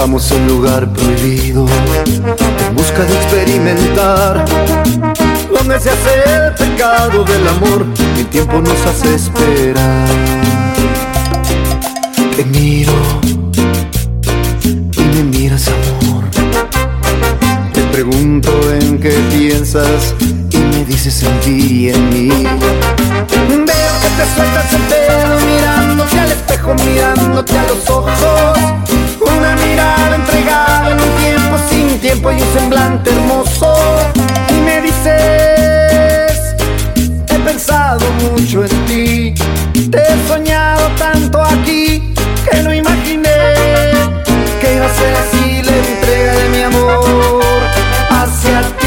Buscamos el lugar prohibido en busca de experimentar, donde se hace el pecado del amor y el tiempo nos hace esperar. Te miro y me miras, amor. Te pregunto en qué piensas y me dices en ti y en mí. Veo que te sueltas el pelo mirándote al espejo, mirándote a los ojos. Una mirada entregada en un tiempo sin tiempo y un semblante hermoso. Y me dices, he pensado mucho en ti, te he soñado tanto aquí que no imaginé que iba a ser así la entrega de mi amor hacia ti.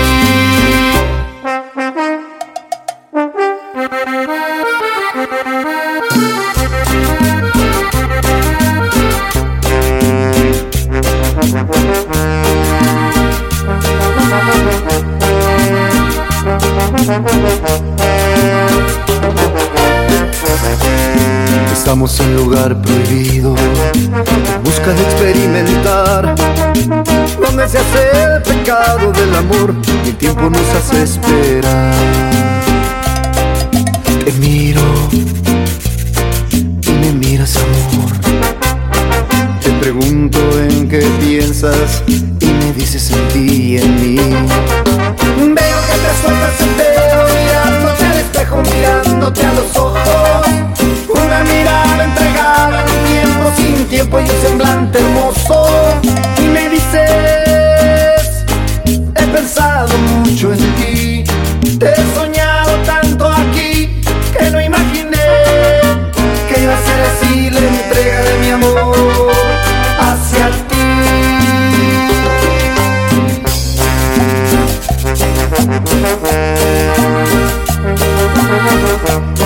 Estamos en lugar prohibido en busca de experimentar, donde se hace el pecado del amor y el tiempo nos hace esperar. Te miro y me miras, amor. Te pregunto en qué piensas y me dices en ti y en mí. Veo que te sueltas el pelo mirándote al espejo, mirándote a los ojos. Una mirada entregada en un tiempo sin tiempo y un semblante hermoso. Y me dices, he pensado mucho en ti, te he soñado tanto aquí que no imaginé que iba a ser así la entrega de mi amor hacia ti.